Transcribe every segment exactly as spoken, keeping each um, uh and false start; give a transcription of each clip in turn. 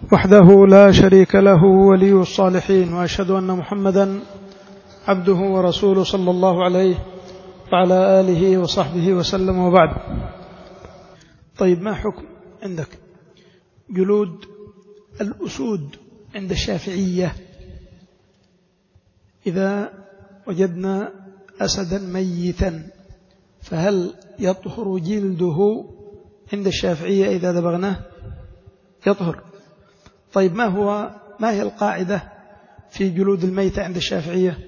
وحده لا شريك له ولي الصالحين، وأشهد أن محمدا عبده ورسوله صلى الله عليه وعلى آله وصحبه وسلم، وبعد. طيب، ما حكم عندك جلود الأسود عند الشافعية؟ إذا وجدنا أسدا ميتا فهل يطهر جلده عند الشافعية إذا دبغناه؟ يطهر. طيب، ما هو ما هي القاعدة في جلود الميتة عند الشافعية؟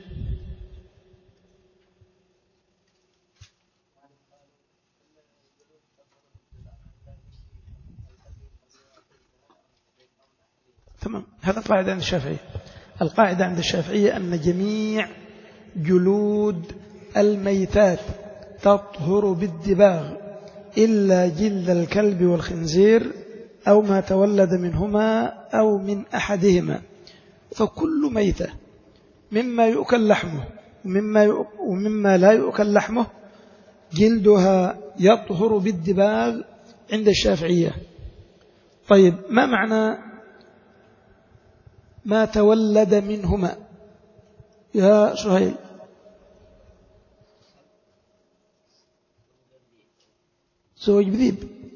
تمام، هذا القاعدة عند الشافعية. القاعدة عند الشافعية أن جميع جلود الميتات تطهر بالدباغ إلا جلد الكلب والخنزير أو ما تولد منهما أو من أحدهما. فكل ميتة مما يؤكل لحمه ومما, ومما لا يؤكل لحمه جلدها يطهر بالدباغ عند الشافعية. طيب، ما معنى ما تولد منهما يا سهيل؟ زوج بذيب.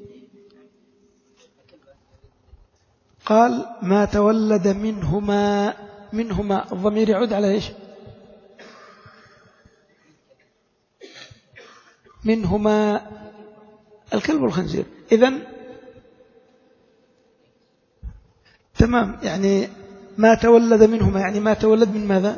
قال ما تولد منهما. منهما الضمير يعود على إيش؟ منهما الكلب والخنزير. إذن تمام، يعني ما تولد منهما يعني ما تولد من ماذا؟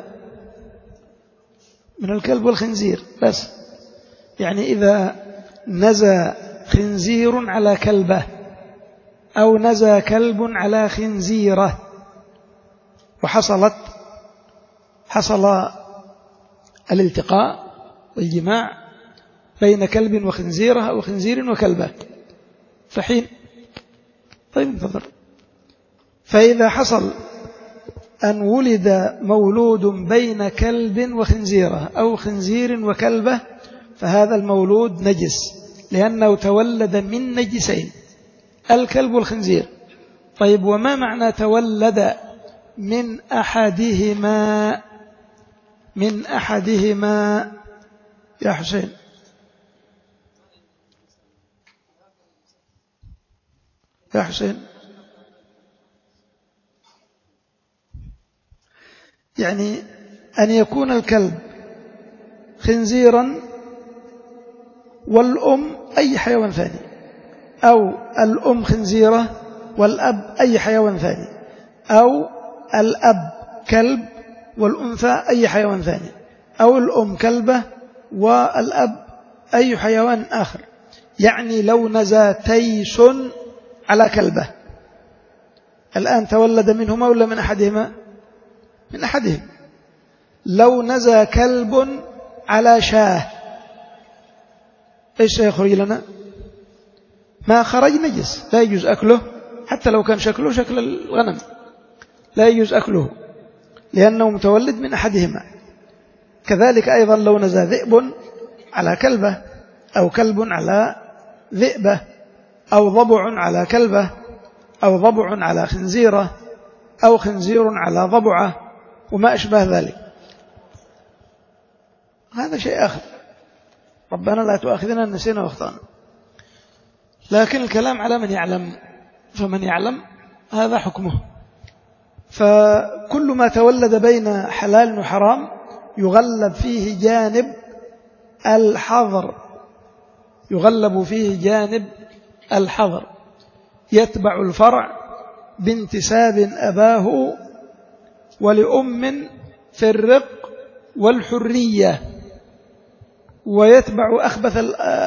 من الكلب والخنزير بس. يعني إذا نزى خنزير على كلبه أو نزى كلب على خنزيره وحصلت حصل الالتقاء والجماع بين كلب وخنزيره أو خنزير وكلبه فحين. طيب، انتظر. فإذا حصل أن ولد مولود بين كلب وخنزيره أو خنزير وكلبه فهذا المولود نجس لأنه تولد من نجسين، الكلب والخنزير. طيب، وما معنى تولد من أحدهما؟ من أحدهما يا حسين؟ يا حسين، يعني أن يكون الكلب خنزيرا والأم أي حيوان ثاني، أو الأم خنزيرة والأب أي حيوان ثاني، أو الأب كلب والأنثى أي حيوان ثاني، أو الأم كلبة والأب أي حيوان آخر. يعني لو نزى تيس على كلبة الآن تولد منهما ولا من أحدهما؟ من أحدهم. لو نزى كلب على شاه إيش سيخرج لنا؟ ما خرج نجس، لا يجوز أكله حتى لو كان شكله شكل الغنم، لا يجوز أكله لأنه متولد من أحدهما. كذلك أيضا لو نزى ذئب على كلبة أو كلب على ذئبة أو ضبع على كلبة أو ضبع على خنزيرة أو خنزير على ضبعة وما أشبه ذلك، هذا شيء آخر. ربنا لا تؤاخذنا إن نسينا واخطأنا، لكن الكلام على من يعلم، فمن يعلم هذا حكمه. فكل ما تولد بين حلال وحرام يغلب فيه جانب الحظر، يغلب فيه جانب الحظر، يتبع الفرع بانتساب أباه ولأم في الرق والحرية، ويتبع أخبث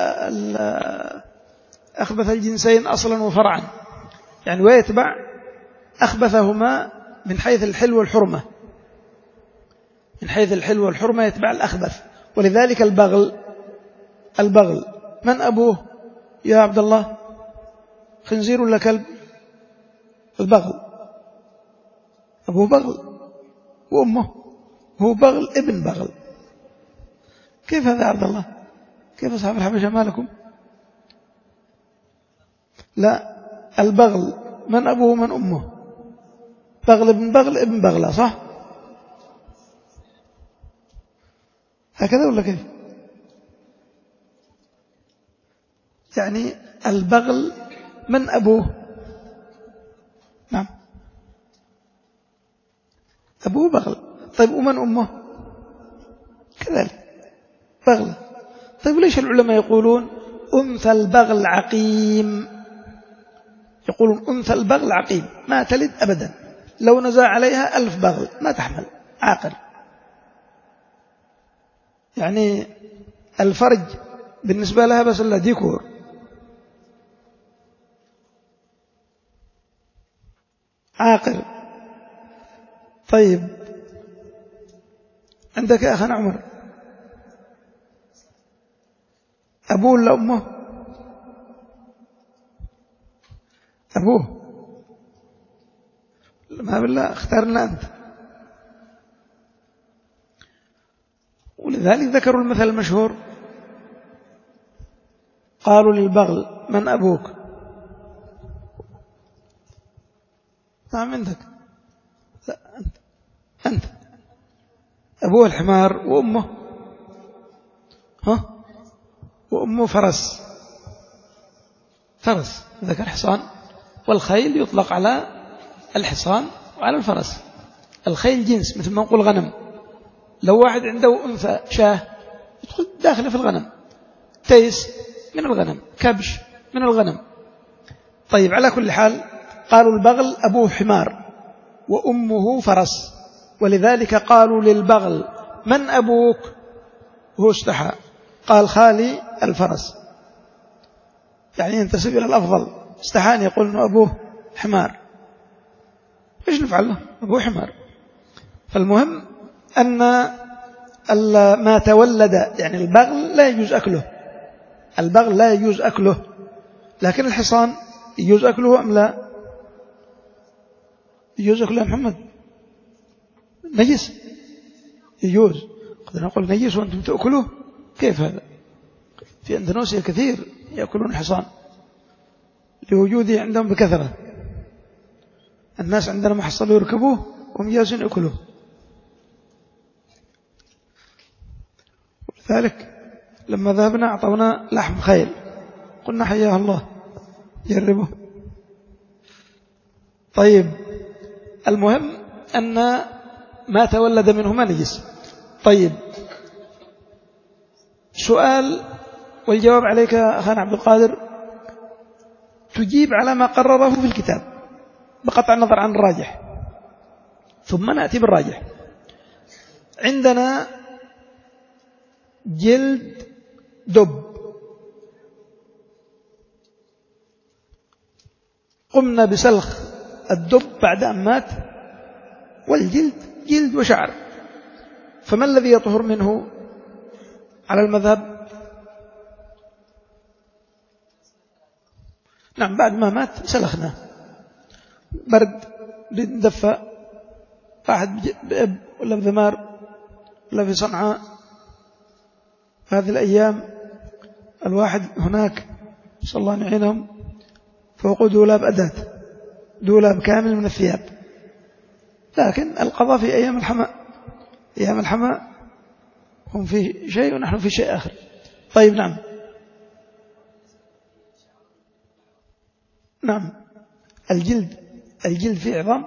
أخبث الجنسين أصلا وفرعا، يعني ويتبع أخبثهما من حيث الحل والحرمة، من حيث الحل والحرمة يتبع الأخبث. ولذلك البغل البغل من أبوه يا عبد الله؟ خنزير ولا كلب؟ البغل أبوه بغل وأمه هو بغل ابن بغل. كيف هذا يا عبد الله؟ كيف أصحاب الحبشة مالكم؟ لا، البغل من أبوه من أمه؟ بغل ابن بغل ابن بغلة، صح؟ هكذا ولا كيف؟ يعني البغل من أبوه؟ نعم، أبوه بغل. طيب ومن أمه؟ كذلك بغلة. طيب ليش العلماء يقولون أنثى البغل عقيم؟ يقولون أنثى البغل عقيم، ما تلد أبدا، لو نزع عليها ألف بغل ما تحمل، عاقل. يعني الفرج بالنسبة لها بس إلا ديكور. عاقل. طيب عندك يا أخنا عمر أبوه ولا أمه؟ أبوه. ما بالله اختارنا أنت. ولذلك ذكروا المثل المشهور، قالوا للبغل من أبوك؟ نعم عندك. لا أنت أنت أبوه الحمار وأمه ها وأمه فرس. فرس ذكر حصان، والخيل يطلق على الحصان وعلى الفرس. الخيل جنس، مثل ما نقول غنم. لو واحد عنده أنثى شاه يدخل داخله في الغنم. تيس من الغنم، كبش من الغنم. طيب على كل حال قالوا البغل أبوه حمار وأمه فرس، ولذلك قالوا للبغل من أبوك؟ وهو استحى قال خالي الفرس، يعني ينتسب إلى الأفضل. استحى أن يقول أنه أبوه حمار، إيش نفعل له؟ أبوه حمار. فالمهم أن ما تولد، يعني البغل لا يجوز أكله، البغل لا يجوز أكله، لكن الحصان يجوز أكله أم لا؟ يجوز أكله يا محمد؟ نجس؟ يجوز. قد نقول نجس وأنتم تأكلوه؟ كيف هذا؟ في أندونيسيا كثير يأكلون الحصان لوجوده عندهم بكثرة. الناس عندنا ما حصلوا يركبوه وهم جالسين يأكلوه. ولذلك لما ذهبنا أعطونا لحم خيل، قلنا حياه الله جربه. طيب المهم أن ما تولد منهما نجس. طيب سؤال والجواب عليك أخانا عبد القادر، تجيب على ما قرره في الكتاب بقطع النظر عن الراجح، ثم نأتي بالراجح. عندنا جلد دب، قمنا بسلخ الدب بعد أن مات، والجلد جلد وشعر، فما الذي يطهر منه على المذهب؟ نعم بعد ما مات سلخناه، برد ندفى، واحد بأب ولا بذمار ولا في صنعاء هذه الأيام، الواحد هناك صلى الله عليه وسلم فوق دولاب أداة، دولاب كامل من الثياب، لكن القضاء في أيام الحماء، أيام الحماء هم في شيء ونحن في شيء آخر. طيب نعم نعم الجلد، الجلد فيه عظام،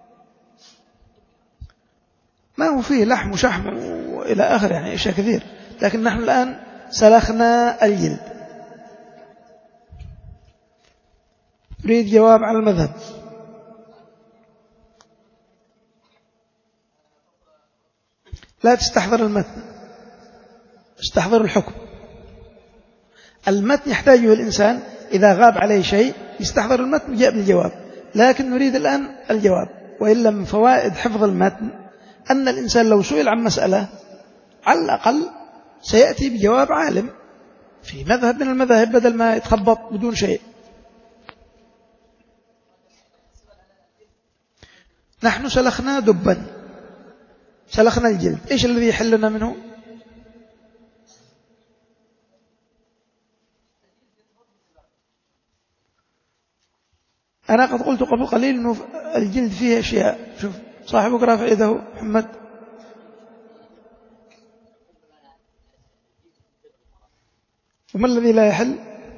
ما هو فيه لحم وشحم وإلى آخر، يعني أشياء كثير، لكن نحن الآن سلخنا الجلد. أريد جواب على المذهب. لا تستحضر المتن، استحضر الحكم. المتن يحتاجه الإنسان إذا غاب عليه شيء يستحضر المتن وجاء بالجواب، لكن نريد الآن الجواب. وإلا من فوائد حفظ المتن أن الإنسان لو سئل عن مسألة على الأقل سيأتي بجواب عالم في مذهب من المذاهب، بدل ما يتخبط بدون شيء. نحن سلخنا دبا، سلخنا الجلد، إيش الذي يحلنا منه؟ أنا قد قلت قبل قليل أنه الجلد فيه أشياء. شوف صاحبك رافع يده محمد. وما الذي لا يحل؟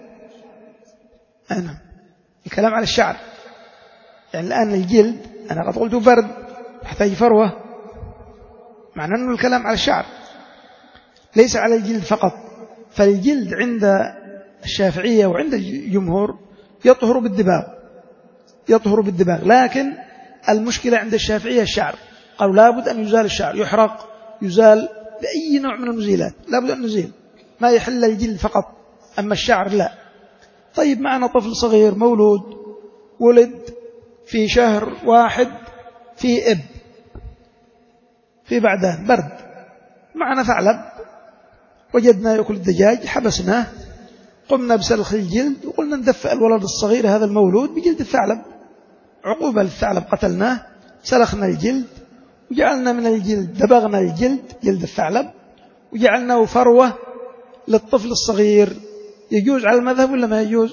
أنا الكلام على الشعر. يعني الآن الجلد أنا قد قلت برد يحتاج فروة، معنى أنه الكلام على الشعر ليس على الجلد فقط. فالجلد عند الشافعية وعند الجمهور يطهر بالدباغ، يطهر بالدباغ. لكن المشكلة عند الشافعية الشعر، قالوا لابد أن يزال الشعر، يحرق، يزال بأي نوع من المزيلات، لابد أن نزيل، ما يحل الجلد فقط، أما الشعر لا. طيب معنا طفل صغير مولود، ولد في شهر واحد في إب، في بعدان برد، معنا ثعلب وجدنا يأكل الدجاج، حبسناه، قمنا بسلخ الجلد وقلنا ندفئ الولد الصغير هذا المولود بجلد الثعلب، عقوبة للثعلب قتلناه، سلخنا الجلد وجعلنا من الجلد، دبغنا الجلد، جلد الثعلب، وجعلناه فروة للطفل الصغير. يجوز على المذهب ولا ما يجوز؟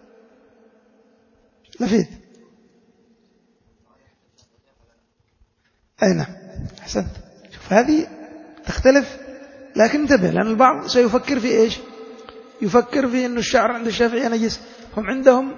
لفيت أي نعم، أحسنت. شوف هذه تختلف، لكن انتبه، لأن البعض سيفكر في إيش؟ يفكر في أن الشعر عند الشافعية نجس. هم عندهم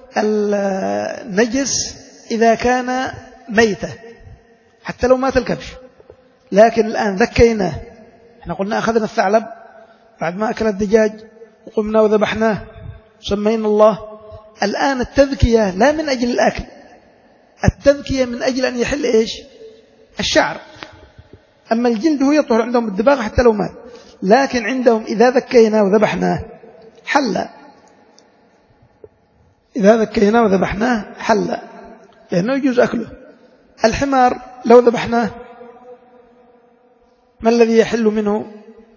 النجس إذا كان ميتة حتى لو مات الكبش، لكن الآن ذكيناه. احنا قلنا أخذنا الثعلب بعد ما أكل الدجاج وقمنا وذبحناه سمينا الله. الآن التذكية لا من أجل الأكل، التذكية من أجل أن يحل إيش؟ الشعر. أما الجلد هو يطهر عندهم بالدباغ حتى لو مات، لكن عندهم إذا ذكيناه وذبحناه حل، إذا ذكيناه وذبحناه حل، لأنه يجوز أكله. الحمار لو ذبحناه ما الذي يحل منه؟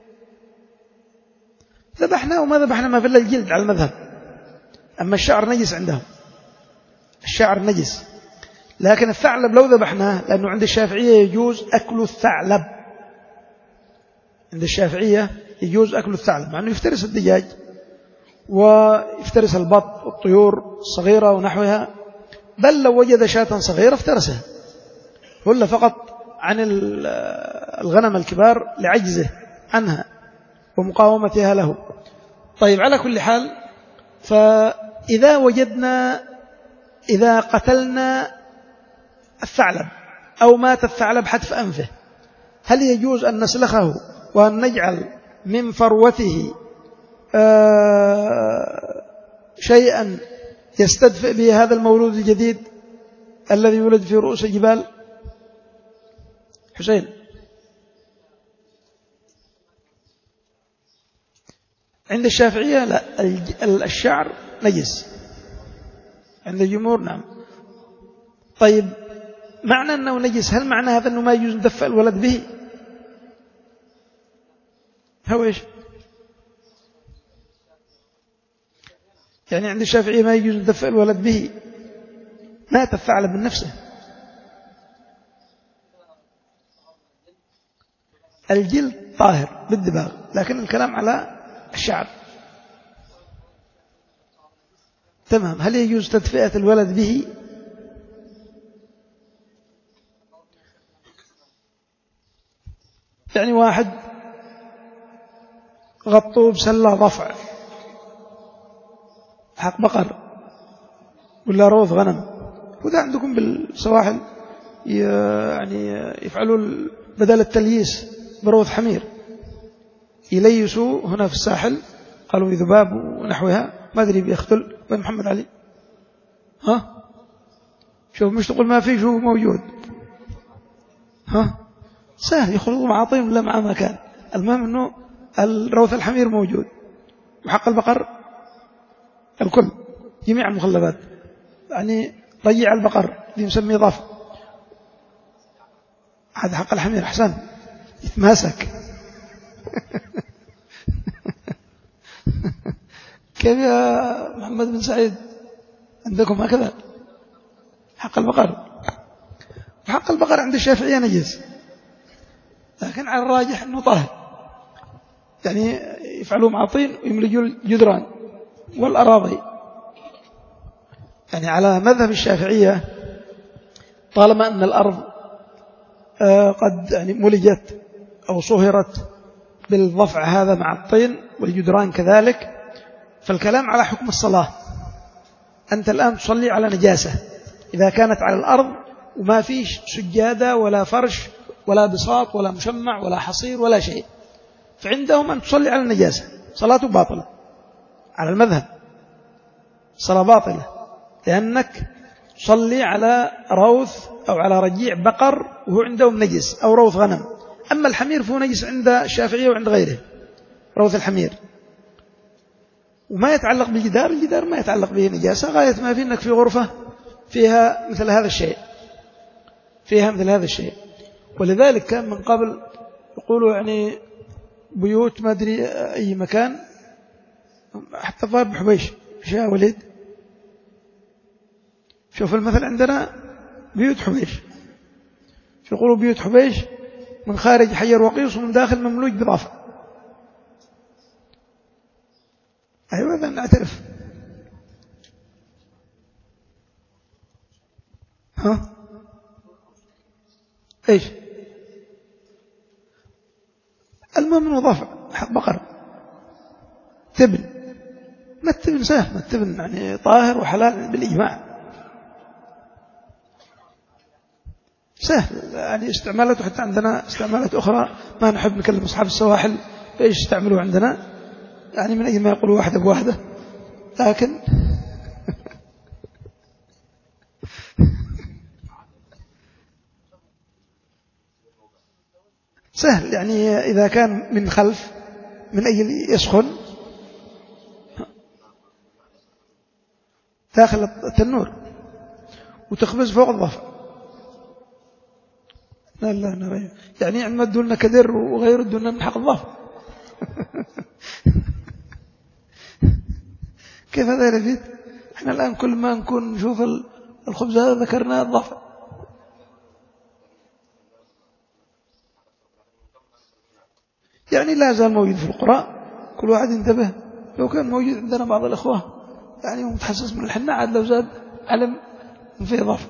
ذبحناه وما ذبحنا ما في إلا الجلد على المذهب. أما الشعر نجس عندهم، الشعر نجس. لكن الثعلب لو ذبحناه، لأنه عند الشافعية يجوز أكل الثعلب، عند الشافعية يجوز أكل الثعلب، مع أنه يفترس الدجاج ويفترس البط والطيور الصغيرة ونحوها، بل لو وجد شاة صغيرة افترسها، ولا فقط عن الغنم الكبار لعجزه عنها ومقاومتها له. طيب على كل حال، فإذا وجدنا، إذا قتلنا الثعلب أو مات الثعلب حتف أنفه، هل يجوز أن نسلخه وأن نجعل من فروته آه شيئا يستدفئ به هذا المولود الجديد الذي يولد في رؤوس الجبال؟ حسين، عند الشافعية لا، الشعر نجس، عند الجمهور نعم. طيب معنى أنه نجس، هل معنى هذا أنه ما يجوز ندفئ الولد به؟ هو إيش؟ يعني عند الشافعية ما يجوز ندفئ الولد به، مات الثعلب من نفسه. الجلد طاهر بالدباغ، لكن الكلام على الشعر. تمام. هل يجوز تدفئة الولد به؟ يعني واحد غطوه بسلة ضفع حق بقر ولا روث غنم، وده عندكم بالسواحل يعني يفعلوا بدل التلييس بروث حمير، يليسوا هنا في الساحل، قالوا ذباب ونحوها، ما أدري بيختل. وين محمد علي؟ ها شوف، مش تقول ما في، شو موجود. ها سهل، يخلطوا معاطيم ولا مع مكان، المهم أنه الروث الحمير موجود، وحق البقر الكل، جميع المخلبات، يعني رجيع البقر اللي مسميه ضف، هذا حق الحمير. أحسن، يتماسك. كيف يا محمد بن سعيد عندكم هكذا؟ حق البقر، وحق البقر عند الشافعية نجس، لكن على الراجح أنه طاهر، يعني يفعلوا مع طين ويملجوا الجدران والأراضي. يعني على مذهب الشافعية طالما أن الأرض قد يعني ملجت أو صهرت بالضفع هذا مع الطين والجدران كذلك، فالكلام على حكم الصلاة. أنت الآن تصلي على نجاسة إذا كانت على الأرض وما فيش سجادة ولا فرش ولا بساط ولا مشمع ولا حصير ولا شيء، فعندهم أن تصلي على النجاسة، صلاته باطلة على المذهب، صلاة باطلة، لأنك تصلي على روث أو على رجيع بقر وهو عندهم نجس، أو روث غنم. أما الحمير فهو نجس عند الشافعية وعند غيره، روث الحمير، وما يتعلق بالجدار، الجدار ما يتعلق به نجاسة، غاية ما في أنك في غرفة فيها مثل هذا الشيء، فيها مثل هذا الشيء. ولذلك كان من قبل يقولوا يعني بيوت ما أدري أي مكان، حتى ضارب حبيش يا وليد، شوف المثل عندنا بيوت حبيش، يقولوا بيوت حبيش من خارج حجر وقيص ومن داخل مملوج بضافة. أيوة إذا نعترف. ها إيش المهم إنه ضافع بقر تبن، ما التبن سهل، ما التبن يعني طاهر وحلال بالإجماع، سهل يعني استعمالته، حتى عندنا استعمالات أخرى ما نحب نكلم أصحاب السواحل فإيش استعملوا عندنا، يعني من أجل ما يقولوا واحدة بواحدة، لكن سهل يعني إذا كان من خلف من أجل يسخن داخل التنور وتخبز فوق الضفع. لا لا نرى يعني عندما تدولنا كدر وغير تدولنا من حق الضفع. كيف هذا يا رفيد؟ احنا الآن كل ما نكون نشوف الخبز هذا ذكرنا الضفع. يعني لا زال موجود في القرى، كل واحد ينتبه. لو كان موجود عندنا بعض الأخوة يعني متحسس من الحناء، عاد لو زاد علم فيه ضفع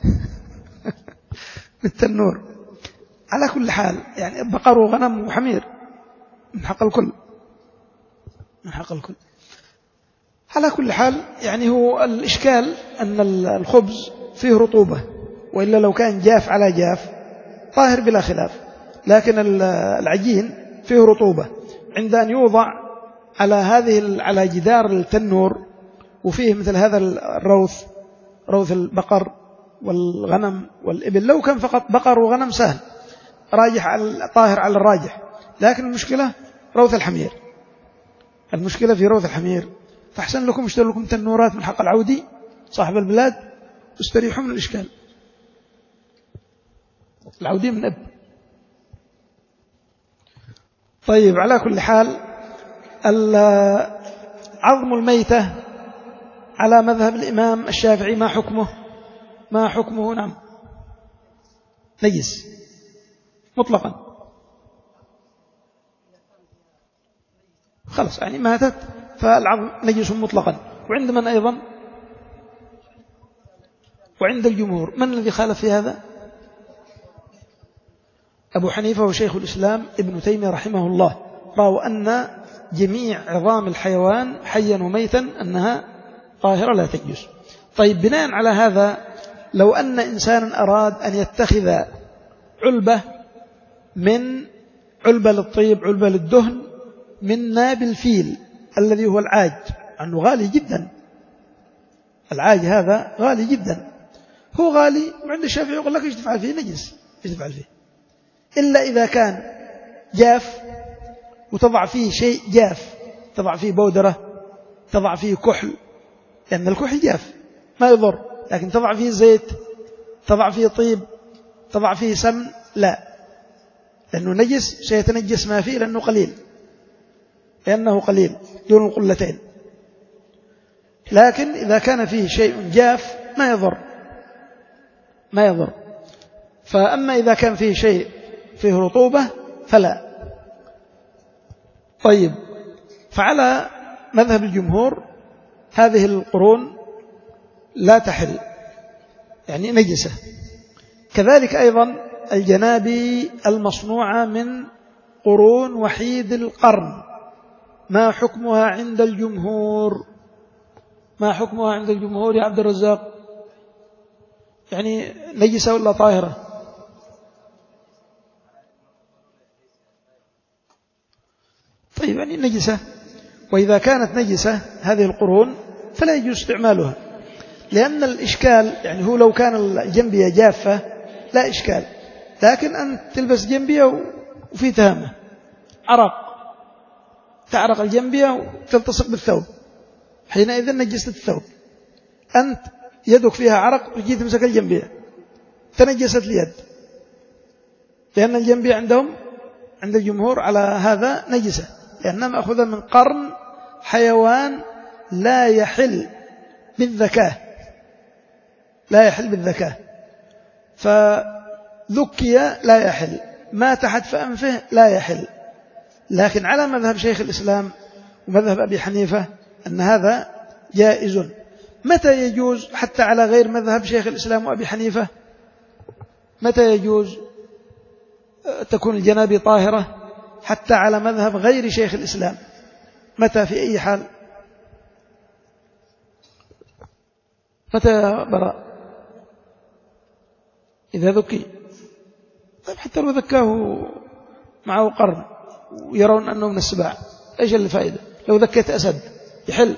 بالتنور. على كل حال يعني بقر وغنم وحمير من حق الكل، من حق الكل. على كل حال يعني هو الإشكال أن الخبز فيه رطوبة، وإلا لو كان جاف على جاف طاهر بلا خلاف، لكن العجين فيه رطوبة عند أن يوضع على هذه على جدار التنور وفيه مثل هذا الروث، روث البقر والغنم والإبل. لو كان فقط بقر وغنم سهل راجح على طاهر على الراجح، لكن المشكلة روث الحمير، المشكلة في روث الحمير. فأحسن لكم اشتروا لكم تنورات من حق العودي صاحب البلاد واستريحوا من الإشكال. العودي من أب. طيب على كل حال عظم الميتة على مذهب الإمام الشافعي ما حكمه؟ ما حكمه؟ نعم نجس مطلقا، خلاص يعني ماتت فالعظم نجس مطلقا. وعند من أيضا؟ وعند الجمهور. من الذي خالف في هذا؟ أبو حنيفة وشيخ الإسلام ابن تيمية رحمه الله رأوا أن جميع عظام الحيوان حيا وميتا أنها طاهرة لا تجوز. طيب بناء على هذا لو أن إنسانا أراد أن يتخذ علبة من علبة للطيب علبة للدهن من ناب الفيل الذي هو العاج، أنه غالي جدا، العاج هذا غالي جدا، هو غالي، وعند الشافعي يقول لك ايش تفعل فيه؟ نجس، ايش تفعل فيه؟ إلا إذا كان جاف وتضع فيه شيء جاف، تضع فيه بودرة، تضع فيه كحل، لأن الكحل جاف ما يضر، لكن تضع فيه زيت، تضع فيه طيب، تضع فيه سمن، لا، لأنه نجس، سيتنجس ما فيه لأنه قليل، لأنه قليل دون القلتين. لكن إذا كان فيه شيء جاف ما يضر، ما يضر. فأما إذا كان فيه شيء فيه رطوبة فلا. طيب فعلى مذهب الجمهور هذه القرون لا تحل، يعني نجسة. كذلك أيضا الجنابي المصنوعة من قرون وحيد القرن، ما حكمها عند الجمهور؟ ما حكمها عند الجمهور يا عبد الرزاق؟ يعني نجسة ولا طاهرة؟ طيب يعني نجسة، وإذا كانت نجسة هذه القرون فلا يجوز استعمالها، لأن الإشكال يعني هو لو كان الجنبية جافة لا إشكال، لكن أنت تلبس جنبية وفي تهامة عرق، تعرق الجنبية وتلتصق بالثوب، حينئذ نجست الثوب. أنت يدك فيها عرق وجيت تمسك الجنبية تنجست اليد، لأن الجنبية عندهم عند الجمهور على هذا نجسة، لأنها مأخوذة من قرن حيوان لا يحل بالذكاء، لا يحل بالذكاء، فذكي لا يحل، ما تحت فأنفه لا يحل. لكن على مذهب شيخ الإسلام ومذهب أبي حنيفة أن هذا جائز. متى يجوز حتى على غير مذهب شيخ الإسلام وأبي حنيفة؟ متى يجوز تكون الجنابي طاهرة حتى على مذهب غير شيخ الإسلام؟ متى؟ في أي حال؟ متى يا براء؟ إذا ذكي. طيب حتى لو ذكاه معه قرن ويرون أنه من السباع، إيش الفائدة؟ لو ذكيت أسد يحل.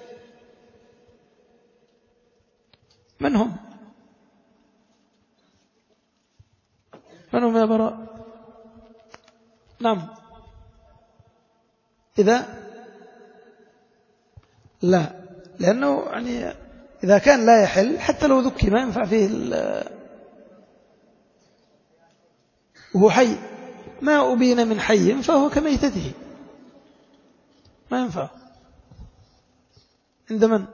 من هم؟ من هم يا براء؟ نعم. إذا لا، لأنه يعني إذا كان لا يحل حتى لو ذكي ما ينفع فيه وهو حي، ما أبين من حي فهو كميتته، ما ينفع. عند من؟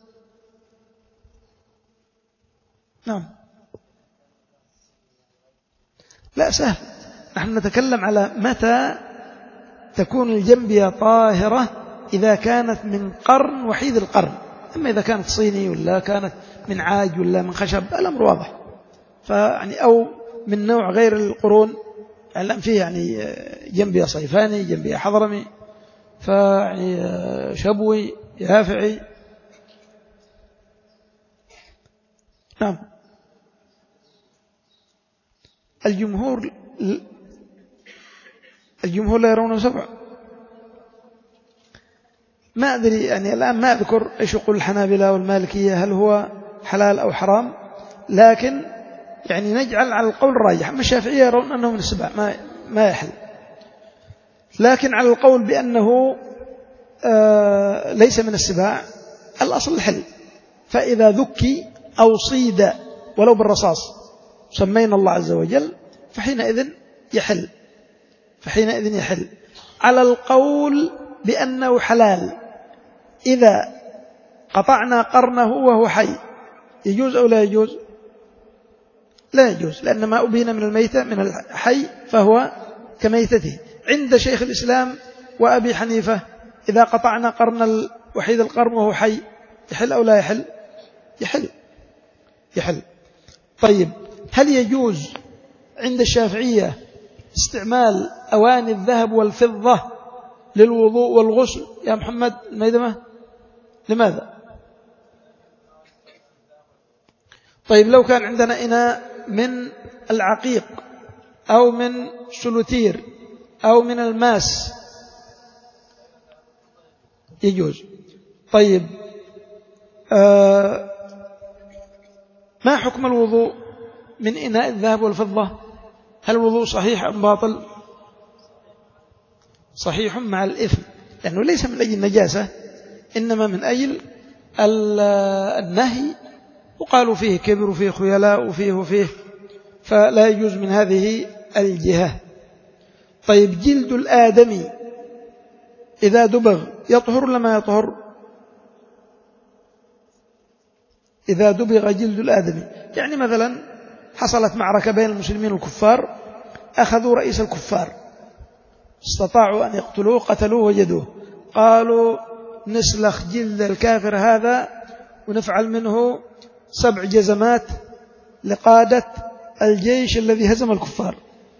نعم. لا سهل، نحن نتكلم على متى تكون الجنبية طاهرة، إذا كانت من قرن وحيد القرن. أما إذا كانت صيني ولا كانت من عاج ولا من خشب الأمر واضح، فيعني أو من نوع غير القرون، الآن فيه يعني جنبية صيفاني، جنبية حضرمي، فيعني شبوي، يافعي. نعم. الجمهور الجمهور لا يرونه سبع. ما أدري يعني الآن ما أذكر إيش يقول الحنابلة والمالكية، هل هو حلال أو حرام، لكن يعني نجعل على القول الراجح. أما الشافعية يرون أنه من السبع ما ما يحل، لكن على القول بأنه آه ليس من السباع الأصل الحل. فإذا ذكي أو صيد ولو بالرصاص سمينا الله عز وجل فحينئذ يحل، فحينئذ يحل على القول بأنه حلال. إذا قطعنا قرنه وهو حي يجوز أو لا يجوز؟ لا يجوز، لأن ما أبين من الميتة من الحي فهو كميتته. عند شيخ الإسلام وأبي حنيفة إذا قطعنا قرن وحيد القرن وهو حي يحل أو لا يحل؟ يحل، يحل. طيب هل يجوز عند الشافعية استعمال أواني الذهب والفضة للوضوء والغسل يا محمد الميدمة؟ لماذا؟ طيب لو كان عندنا إناء من العقيق أو من سلوتير أو من الماس يجوز. طيب آه ما حكم الوضوء من إناء الذهب والفضة؟ هل الوضوء صحيح أم باطل؟ صحيح مع الإثم، لأنه ليس من أجل النجاسة إنما من أجل النهي، وقالوا فيه كبر وفيه خيلاء وفيه وفيه، فلا يجوز من هذه الجهة. طيب جلد الآدمي إذا دبغ يطهر لما يطهر؟ إذا دبغ جلد الآدمي، يعني مثلا حصلت معركة بين المسلمين والكفار، أخذوا رئيس الكفار، استطاعوا أن يقتلوه، قتلوه وجدوه، قالوا نسلخ جلد الكافر هذا ونفعل منه سبع جزمات لقادة الجيش الذي هزم الكفار.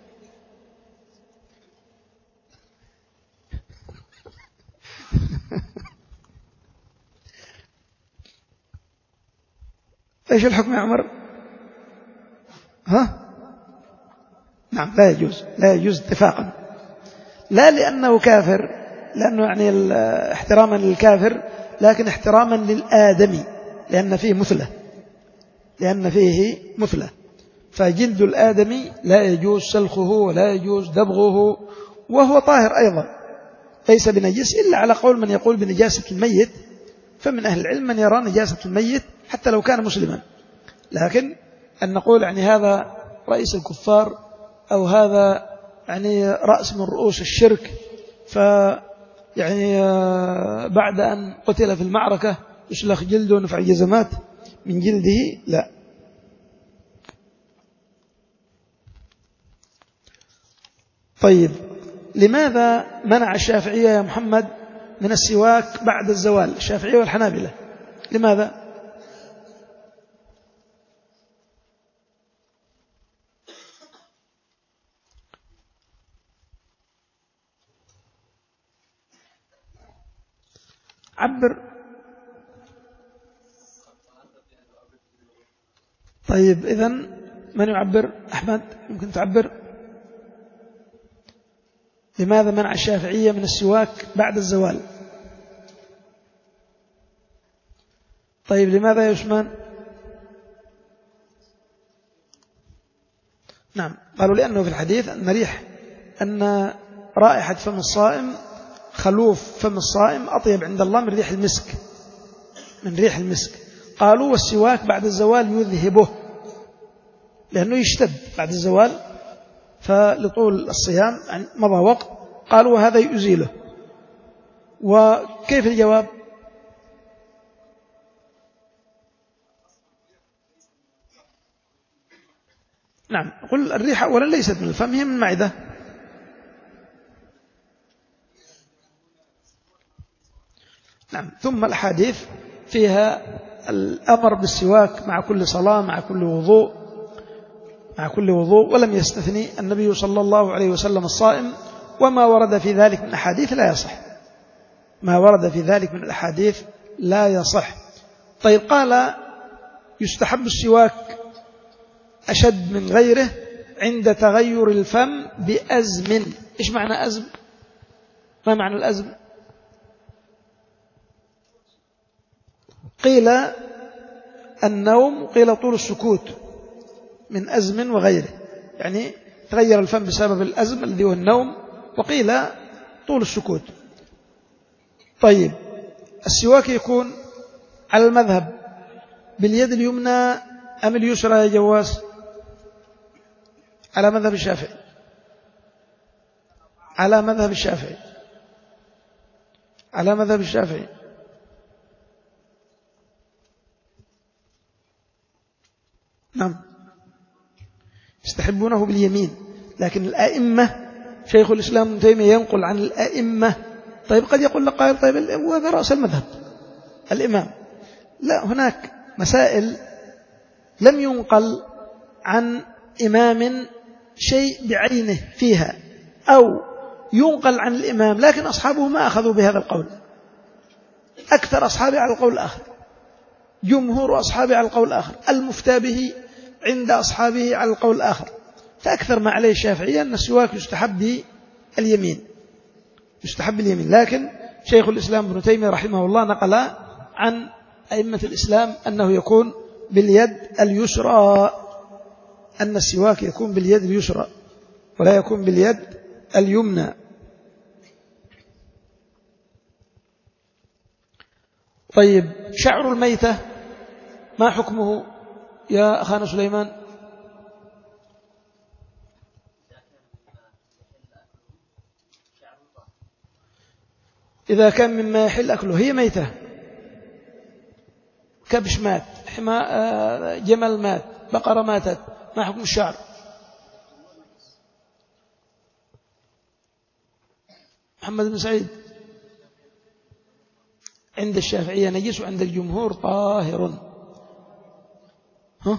ايش الحكم يا عمر؟ ها؟ نعم لا يجوز، لا يجوز اتفاقا، لا لأنه كافر، لأنه يعني احتراما للكافر، لكن احتراما للآدمي، لأن فيه مثلة، لأن فيه مثلة، فجلد الآدمي لا يجوز سلخه ولا يجوز دبغه، وهو طاهر أيضا ليس بنجس، إلا على قول من يقول بنجاسة الميت، فمن أهل العلم من يرى نجاسة الميت حتى لو كان مسلما، لكن أن نقول يعني هذا رئيس الكفار أو هذا يعني رأس من رؤوس الشرك، فيعني بعد أن قتل في المعركة يشلخ جلده ونفع جزمات من جلده، لا. طيب، لماذا منع الشافعية يا محمد من السواك بعد الزوال؟ الشافعية والحنابلة لماذا؟ عبر. طيب إذن من يعبر؟ أحمد يمكن تعبر. لماذا منع الشافعية من السواك بعد الزوال؟ طيب لماذا يا عثمان؟ نعم، قالوا لأنه في الحديث أن ريح أن رائحة فم الصائم، خلوف فم الصائم أطيب عند الله من ريح المسك، من ريح المسك. قالوا والسواك بعد الزوال يذهبه، لأنه يشتد بعد الزوال، فلطول الصيام يعني مضى وقت، قالوا وهذا يزيله. وكيف الجواب؟ نعم، قل الريح أولا ليست من الفم، هي من المعدة. نعم، ثم الحديث فيها الأمر بالسواك مع كل صلاة، مع كل وضوء، مع كل وضوء، ولم يستثني النبي صلى الله عليه وسلم الصائم، وما ورد في ذلك من أحاديث لا يصح، ما ورد في ذلك من الأحاديث لا يصح. طيب، قال يستحب السواك أشد من غيره عند تغير الفم بأزم. إيش معنى أزم؟ ما معنى الأزم؟ قيل النوم، قيل طول السكوت من أزم وغيره، يعني تغير الفم بسبب الأزم الذي هو النوم، وقيل طول السكوت. طيب، السواك يكون على المذهب باليد اليمنى أم اليسرى يا جواس؟ على مذهب الشافعي، على مذهب الشافعي، على مذهب الشافعي. نعم، يستحبونه باليمين، لكن الأئمة شيخ الإسلام ابن تيمية ينقل عن الأئمة. طيب، قد يقول لك قائل طيب وهذا رأس المذهب الإمام. لا، هناك مسائل لم ينقل عن إمام شيء بعينه فيها، أو ينقل عن الإمام لكن أصحابه ما أخذوا بهذا القول، أكثر أصحابه على القول الآخر، جمهور أصحابه على القول الآخر، المفتى به عند أصحابه على القول الآخر. فأكثر ما عليه الشافعية أن السواك يستحب باليمين، يستحب اليمين، لكن شيخ الإسلام ابن تيمية رحمه الله نقل عن أئمة الإسلام أنه يكون باليد اليسرى، أن السواك يكون باليد اليسرى ولا يكون باليد اليمنى. طيب، شعر الميتة ما حكمه يا أخانا سليمان؟ إذا كان مما يحل أكله هي ميتة، كبش مات، جمل مات، بقرة ماتت، ما حكم الشعر؟ محمد بن سعيد. عند الشافعية نجس وعند الجمهور طاهر. ها؟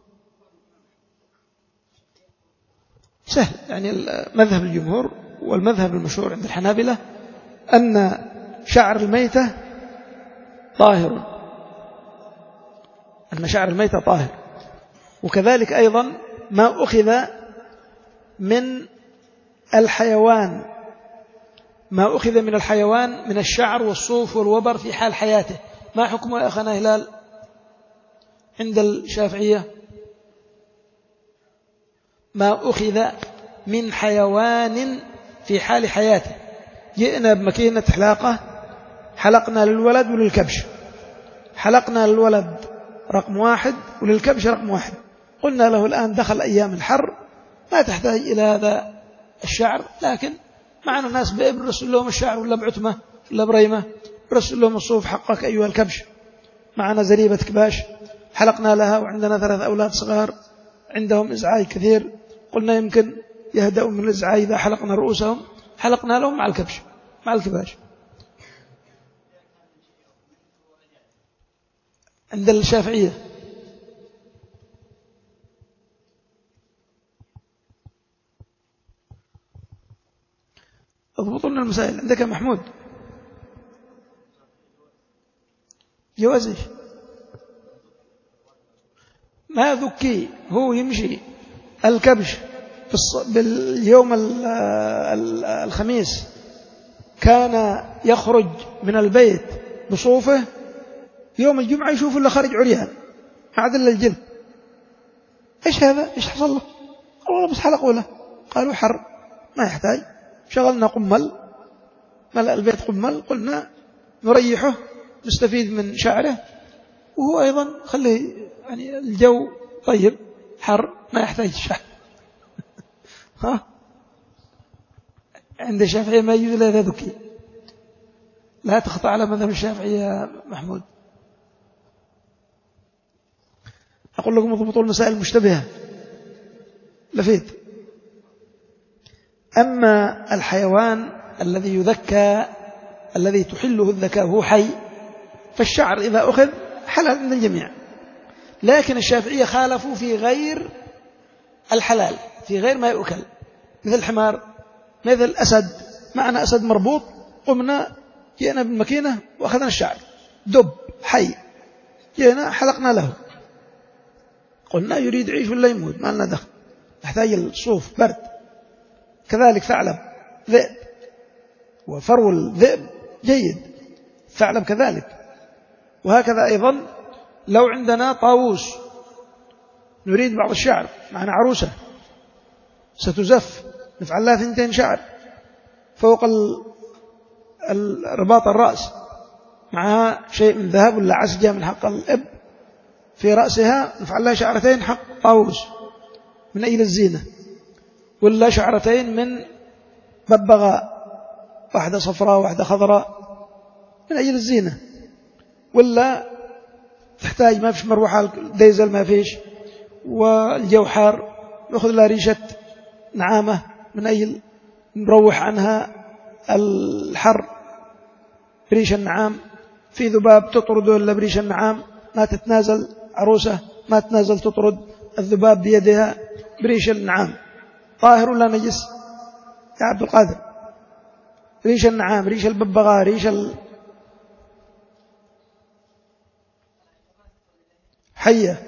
سهل، يعني مذهب الجمهور والمذهب المشهور عند الحنابلة أن شعر الميتة طاهر، أن شعر الميتة طاهر. وكذلك أيضا ما أخذ من الحيوان، ما أخذ من الحيوان من الشعر والصوف والوبر في حال حياته، ما حكمه يا أخنا هلال عند الشافعية؟ ما أخذ من حيوان في حال حياته، جئنا بمكينة حلاقة، حلقنا للولد وللكبش، حلقنا للولد رقم واحد وللكبش رقم واحد، قلنا له الآن دخل أيام الحر ما تحتاج إلى هذا الشعر، لكن معنا ناس بإبر رسل لهم الشعر ولا بعتمة ولا بريمة، رسل لهم الصوف حقك أيها الكبش. معنا زريبة كباش حلقنا لها، وعندنا ثلاث أولاد صغار عندهم إزعاج كثير، قلنا يمكن يهدأوا من الإزعاج إذا حلقنا رؤوسهم، حلقنا لهم مع الكبش مع الكباش. عند الشافعية اضبطوا لنا المسائل. عندك يا محمود جواز ايش؟ ما ذكي، هو يمشي الكبش باليوم الخميس كان يخرج من البيت بصوفه، يوم الجمعة يشوف اللي خرج عريان عدل الجلد. ايش هذا؟ ايش حصل له؟ قال والله بس حلقوا له. قالوا حر ما يحتاج، شغلنا قمل، ملأ البيت قمل، قلنا نريحه نستفيد من شعره، وهو أيضا خليه يعني الجو طيب حر ما يحتاج شعر. ها؟ عند الشافعية ما يجوز لا ذكي، لا تخطأ على مذهب الشافعية يا محمود. أقول لكم اضبطوا المسائل المشتبهة لفيت. أما الحيوان الذي يذكى الذي تحله الذكاء وهو حي، فالشعر إذا أخذ حلال من الجميع، لكن الشافعية خالفوا في غير الحلال، في غير ما يؤكل، مثل الحمار، مثل الأسد. معنا أسد مربوط، قمنا جئنا بالمكينة وأخذنا الشعر، دب حي جئنا حلقنا له، قلنا يريد يعيش ولا يموت ما لنا دخل، يحتاج الصوف برد. كذلك ثعلب ذئب، وفرو الذئب جيد، ثعلب كذلك. وهكذا أيضا لو عندنا طاووس نريد بعض الشعر، معنا عروسة ستزف، نفعل لها ثنتين شعر فوق رباط الرأس، معها شيء من ذهب ولا عسجة من حق الإب في رأسها، نفعل لها شعرتين حق طاووس من أجل الزينة، ولا شعرتين من ببغاء، واحدة صفراء واحدة خضراء من أجل الزينة، ولا تحتاج ما فيش مروحة ديزل ما فيش والجو حار نأخذ لها ريشة نعامة من أجل نروح عنها الحر، بريش النعام، في ذباب تطرد ولا بريش النعام ما تتنازل، عروسة ما تنازل تطرد الذباب بيدها، بريش النعام طاهر ولا نجس يا عبد القادر؟ ريش النعام، ريش الببغاء، ريش الحية،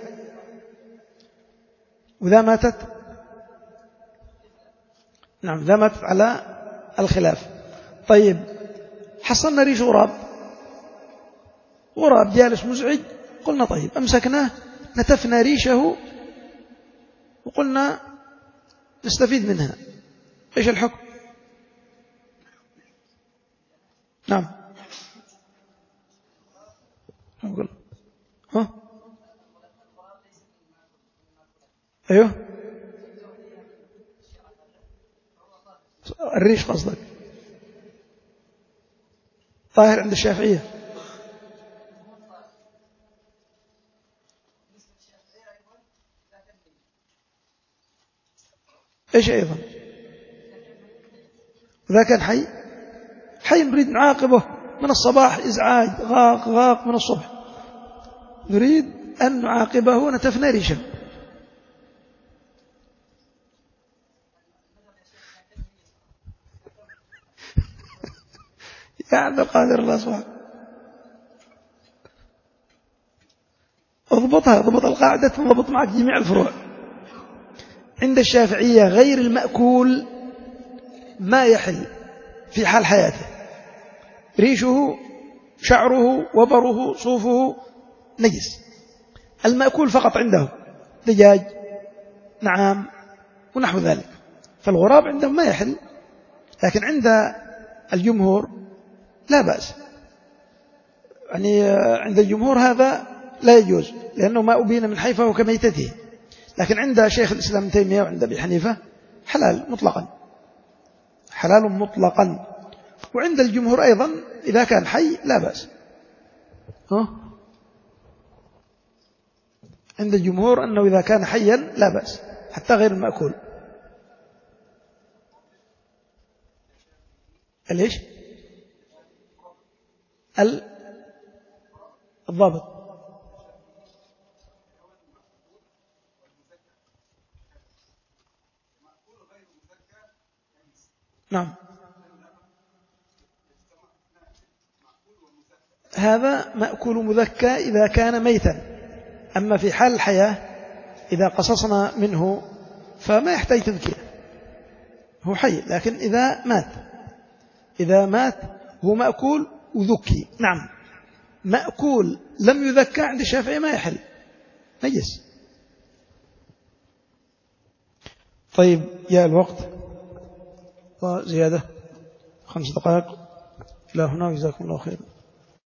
وذا ماتت نعم ذا ماتت على الخلاف. طيب حصلنا ريش غراب، غراب جالس مزعج، قلنا طيب أمسكناه نتفنا ريشه وقلنا نستفيد منها، إيش الحكم؟ نعم أقول ها أيوه الريش قصدك طاهر عند الشافعية. إيش أيضا إذا كان حي حي نريد نعاقبه من الصباح، إزعاج غاق غاق من الصبح، نريد أن نعاقبه نتفنى ريشا. يا عبد القادر الله سبحانه اضبطها، اضبط القاعدة ثم اضبط معك جميع الفروع. عند الشافعية غير المأكول ما يحل في حال حياته، ريشه شعره وبره صوفه نجس. المأكول فقط عنده دجاج نعام ونحو ذلك، فالغراب عندهم ما يحل. لكن عند الجمهور لا بأس، يعني عند الجمهور هذا لا يجوز لأنه ما أبين من حي فهو كميتته. لكن عند شيخ الإسلام ابن تيمية وعند أبي حنيفة حلال مطلقا، حلال مطلقا. وعند الجمهور أيضا إذا كان حي لا بأس. ها؟ عند الجمهور أنه إذا كان حيا لا بأس حتى غير المأكول. ليش؟ الضابط نعم، هذا مأكول مذكى إذا كان ميتا. أما في حال الحياة إذا قصصنا منه فما يحتاج تذكير، هو حي. لكن إذا مات إذا مات هو مأكول وذكي. نعم، مأكول لم يذكى عند الشافعي ما يحل، نجس. طيب يا الوقت وزيادة خمس دقائق إلى هنا، وجزاكم الله خير.